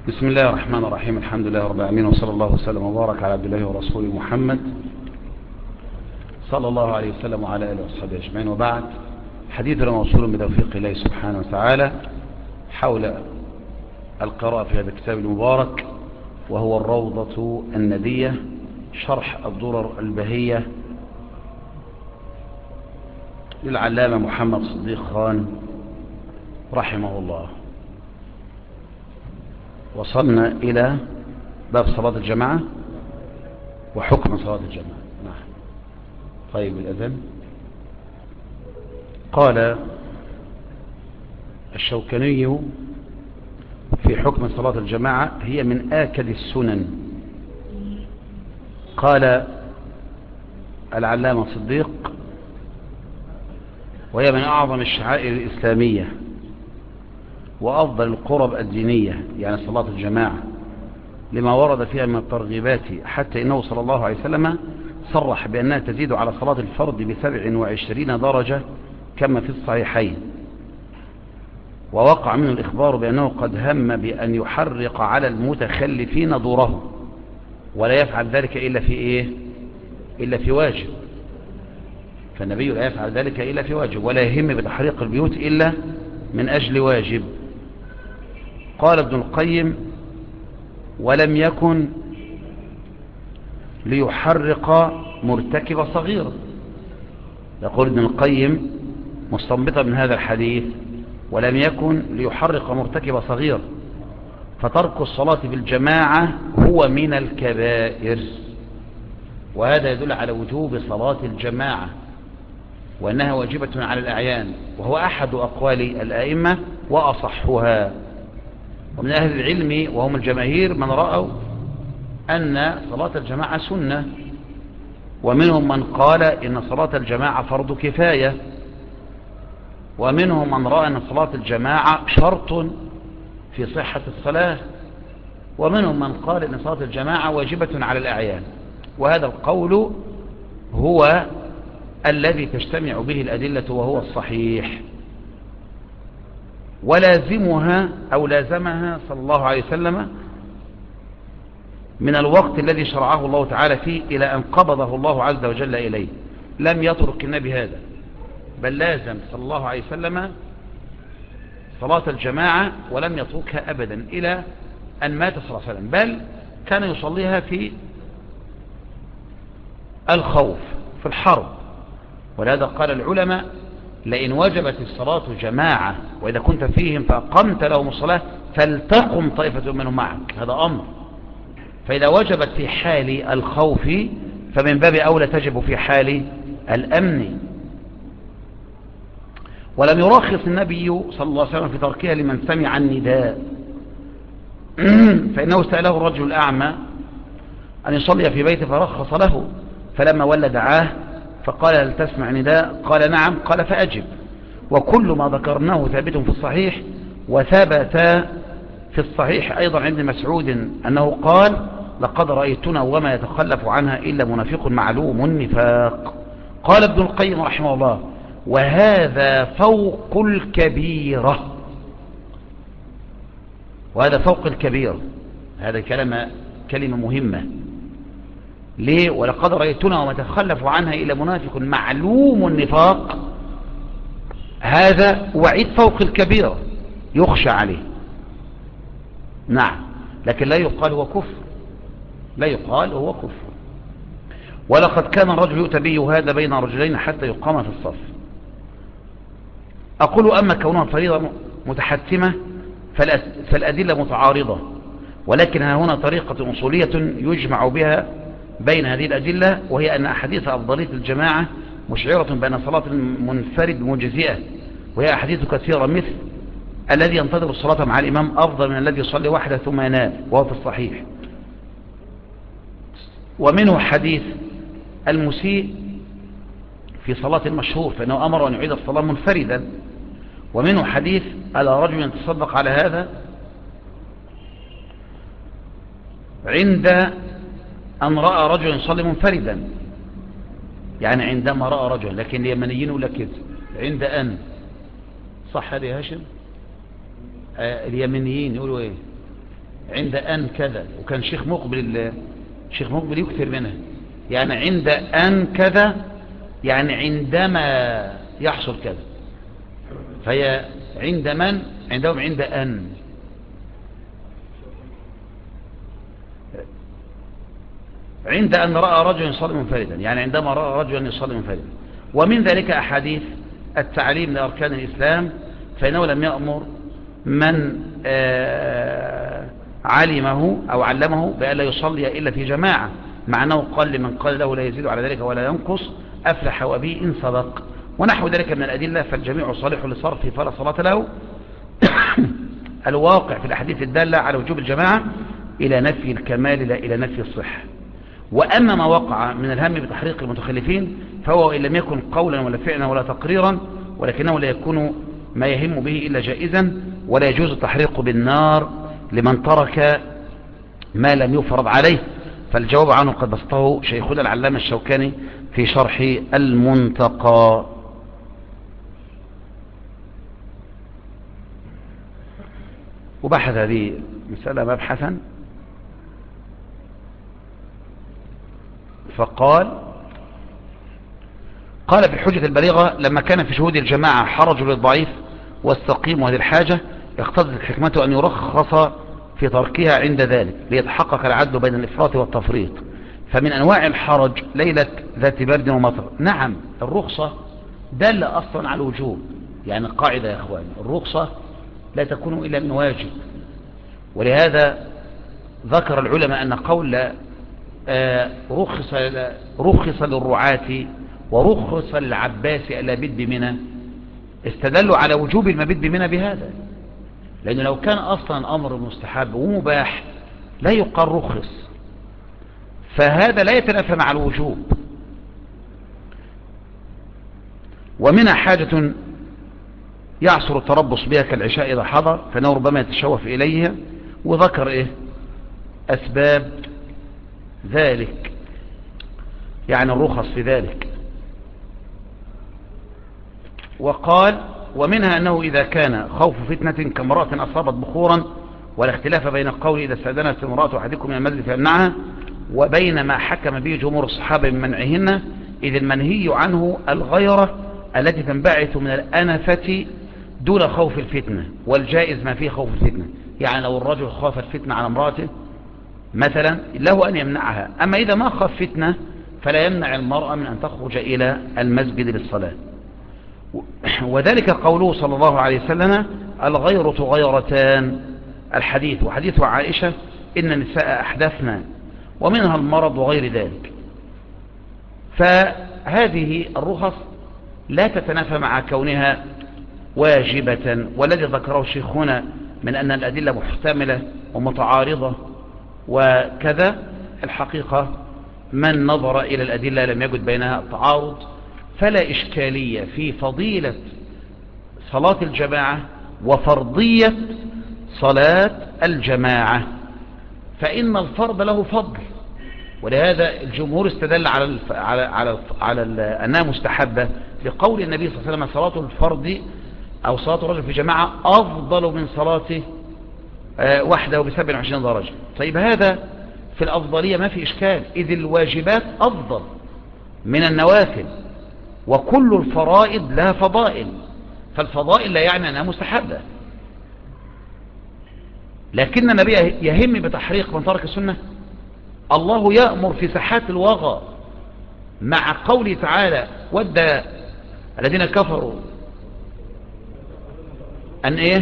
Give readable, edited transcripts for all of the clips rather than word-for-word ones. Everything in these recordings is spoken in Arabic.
بسم الله الرحمن الرحيم. الحمد لله رب العالمين، وصلى الله وسلم وبارك على عبد الله ورسوله محمد صلى الله عليه وسلم وعلى آله وصحبه أجمعين. وبعد، حديثنا موصول بتوفيق الله سبحانه وتعالى حول القراءة في هذا الكتاب المبارك، وهو الروضة الندية، شرح الدرر البهية للعلامة محمد صديق خان رحمه الله. وصلنا إلى باب صلاة الجماعة وحكم صلاة الجماعة. نعم. طيب، الأذان. قال الشوكاني في حكم صلاة الجماعة: هي من آكد السنن. قال العلامة صديق: وهي من أعظم الشعائر الإسلامية وأفضل القرب الدينية، يعني صلاة الجماعة، لما ورد فيها من الترغيبات، حتى إنه صلى الله عليه وسلم صرح بأنها تزيد على صلاة الفرد ب27 درجة كما في الصحيحين. ووقع منه الإخبار بأنه قد هم بأن يحرق على المتخلفين دوره، ولا يفعل ذلك إلا في إيه؟ إلا في واجب. فالنبي لا يفعل ذلك إلا في واجب، ولا يهم بتحريق البيوت إلا من أجل واجب. قال ابن القيم: ولم يكن ليحرق مرتكب صغيرة. يقول ابن القيم مستنبطا من هذا الحديث: ولم يكن ليحرق مرتكب صغيرة، فترك الصلاة بالجماعة هو من الكبائر. وهذا يدل على وجوب صلاة الجماعة، وأنها واجبة على الأعيان، وهو أحد أقوال الأئمة وأصحها. ومن أهل العلم وهم الجماهير من رأوا أن صلاة الجماعة سنة، ومنهم من قال إن صلاة الجماعة فرض كفاية، ومنهم من رأى أن صلاة الجماعة شرط في صحة الصلاة، ومنهم من قال إن صلاة الجماعة واجبة على الأعيان. وهذا القول هو الذي تجتمع به الأدلة، وهو الصحيح. ولازمها أو لازمها صلى الله عليه وسلم من الوقت الذي شرعه الله تعالى فيه إلى أن قبضه الله عز وجل إليه. لم يترك النبي هذا، بل لازم صلى الله عليه وسلم صلاة الجماعة ولم يتركها أبدا إلى أن مات صلى الله عليه وسلم، بل كان يصليها في الخوف، في الحرب. ولهذا قال العلماء: لئن وجبت الصلاة جماعة وإذا كنت فيهم فأقمت لهم الصلاة فلتقم طائفة منهم معك. هذا أمر. فإذا وجبت في حال الخوف فمن باب أولى تجب في حال الأمن. ولم يرخص النبي صلى الله عليه وسلم في تركها لمن سمع النداء، فإنه سأله الرجل الأعمى أن يصلي في بيته فرخص له، فلما ولى دعاه فقال: هل تسمع نداء؟ قال: نعم. قال: فأجب. وكل ما ذكرناه ثابت في الصحيح، وثبت في الصحيح أيضا عند مسعود أنه قال: لقد رأيتنا وما يتخلف عنها إلا منافق معلوم النفاق. قال ابن القيم رحمه الله: وهذا فوق الكبيرة. وهذا فوق الكبيرة. هذا كلمة مهمة. ليه؟ ولقد رأيتنا وما يتخلف عنها إلا منافق معلوم النفاق. هذا وعيد فوق الكبيرة يخشى عليه. نعم، لكن لا يقال هو كفر، لا يقال هو كفر. ولقد كان الرجل يؤتى به هذا بين رجلين حتى يقام في الصف. أقول: أما كونها فريضة متحتمة فالأدلة متعارضة، ولكن ها هنا طريقة أصولية يجمع بها بين هذه الأدلة، وهي أن أحاديث أفضلية الجماعة مشعرة بأن صلاة المنفرد مجزئة، وهي أحاديث كثيرة، مثل الذي ينتظر الصلاة مع الإمام أفضل من الذي يصلي وحده ثم ينام، وهو في الصحيح. ومنه حديث المسيء في صلاة المشهور، فإنه أمر أن يعيد الصلاة منفردا. ومنه حديث: ألا رجل يتصدق على هذا عند أن رأى رجل يصلي منفردا، يعني عندما رأى رجل، لكن اليمنيين يقول لك كده عند أن. صح هذا يا هاشم؟ اليمنيين يقولوا إيه؟ عند أن كذا، وكان شيخ مقبل يكثر منها، يعني عند أن كذا يعني عندما يحصل كذا، فهي عند من عندهم عند أن. عند أن رأى رجل يصلي منفردا، يعني عندما رأى رجلا يصلي منفردا. ومن ذلك أحاديث التعليم لأركان الإسلام، فإنه لم يأمر من علمه أو علمه بأن لا يصلي إلا في جماعة، مع أنه قال لمن قال له لا يزيد على ذلك ولا ينقص أفلح وبه إن صدق، ونحو ذلك من الأدلة، فالجميع صالح لصرفه فلا صلاة له. الواقع في الأحاديث الدالة على وجوب الجماعة إلى نفي الكمال لا إلى نفي الصحة. وأما ما وقع من الهم بتحريق المتخلفين فهو إن لم يكن قولا ولا فعلا ولا تقريرا، ولكنه لا يكون ما يهم به إلا جائزا، ولا يجوز التحريق بالنار لمن ترك ما لم يفرض عليه. فالجواب عنه قد بسطه شيخنا العلامة الشوكاني في شرح المنتقى. وبحث هذه مسألة مبحثا، فقال في الحجة البليغة: لما كان في شهود الجماعة حرج للضعيف والسقيم وهذه الحاجة اقتضت حكمته أن يرخص في تركها عند ذلك ليتحقق العدل بين الإفراط والتفريط. فمن أنواع الحرج ليلة ذات برد ومطر. نعم، الرخصة دل أصلا على الوجوب، يعني قاعدة يا أخوان، الرخصة لا تكون إلا من واجب. ولهذا ذكر العلماء أن قول رخص للرعاة ورخص للعباس ألا بد بمنى استدلوا على وجوب المبيت بمنى بهذا، لأنه لو كان أصلا أمر مستحب ومباح لا يقال رخص، فهذا لا يتنافى مع الوجوب. ومنها حاجة يعصر التربص بها كالعشاء إذا حضر، فإنه ربما يتشوف إليها، وذكر أسباب ذلك، يعني الرخص في ذلك. وقال: ومنها أنه إذا كان خوف فتنة كامرأة أصابت بخورا، ولا اختلاف بين القول إذا استأذنت امرأة أحدكم من المسجد فيمنعها، وبين ما حكم به جمهور الصحابة من منعهن، إذ المنهي عنه الغيرة التي تنبعث من الأنفة دون خوف الفتنة، والجائز ما فيه خوف الفتنة. يعني لو الرجل خاف الفتنة على امرأته مثلا له أن يمنعها، أما إذا ما خاف فتنة فلا يمنع المرأة من أن تخرج إلى المسجد للصلاة. وذلك قوله صلى الله عليه وسلم: الغيرة غيرتان، الحديث، وحديث عائشة: إن النساء أحدثنا، ومنها المرض وغير ذلك. فهذه الرخص لا تتنافى مع كونها واجبة. والذي ذكره شيخنا من أن الأدلة محتملة ومتعارضة وكذا، الحقيقة من نظر إلى الأدلة لم يجد بينها تعارض، فلا إشكالية في فضيلة صلاة الجماعة وفرضية صلاة الجماعة، فإن الفرض له فضل. ولهذا الجمهور استدل على أنها مستحبة لقول النبي صلى الله عليه وسلم: صلاة الفرض أو صلاة الرجل في جماعة أفضل من صلاته وحده ب27 درجة. طيب هذا في الأفضلية ما في إشكال، إذ الواجبات أفضل من النوافل، وكل الفرائض لها فضائل، فالفضائل لا يعني أنها مستحبة. لكن النبي يهم بتحريق من ترك السنة. الله يأمر في ساحات الوغى مع قوله تعالى: ود الذين كفروا أن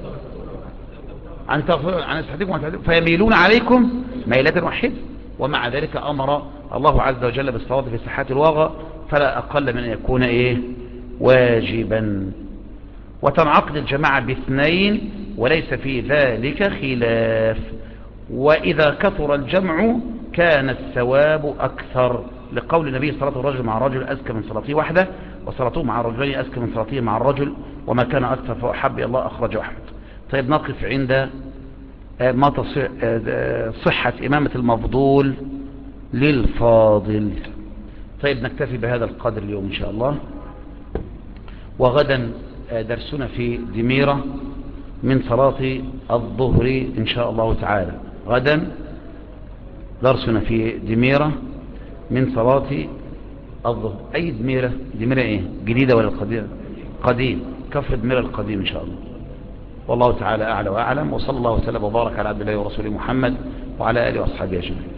أن تغفروا عن أسحتكم فيميلون عليكم ميلة واحدة. ومع ذلك أمر الله عز وجل بالصلاة في ساحات الوغى، فلا أقل من أن يكون واجبا. وتنعقد الجماعة باثنين وليس في ذلك خلاف، وإذا كثر الجمع كان الثواب أكثر، لقول النبي: صلاة الرجل مع الرجل أزكى من صلاته وحده، وصلاته مع الرجلين أزكى من صلاته مع الرجل، وما كان أكثر فأحب الله أخرجه أحمد. طيب نقف عند ما صحة إمامة المفضول للفاضل. طيب نكتفي بهذا القدر اليوم إن شاء الله، وغدا درسنا في دميرة، من صلاة الظهر إن شاء الله تعالى. غدا درسنا في دميرة من صلاة الظهر. أي دميرة؟ دميرة إيه؟ جديدة ولا القديمة؟ قديم. كفر دميرة القديم إن شاء الله. والله تعالى أعلى وأعلم، وصلى الله وسلم وبارك على عبد الله ورسوله محمد وعلى آله وأصحابه أجمعين.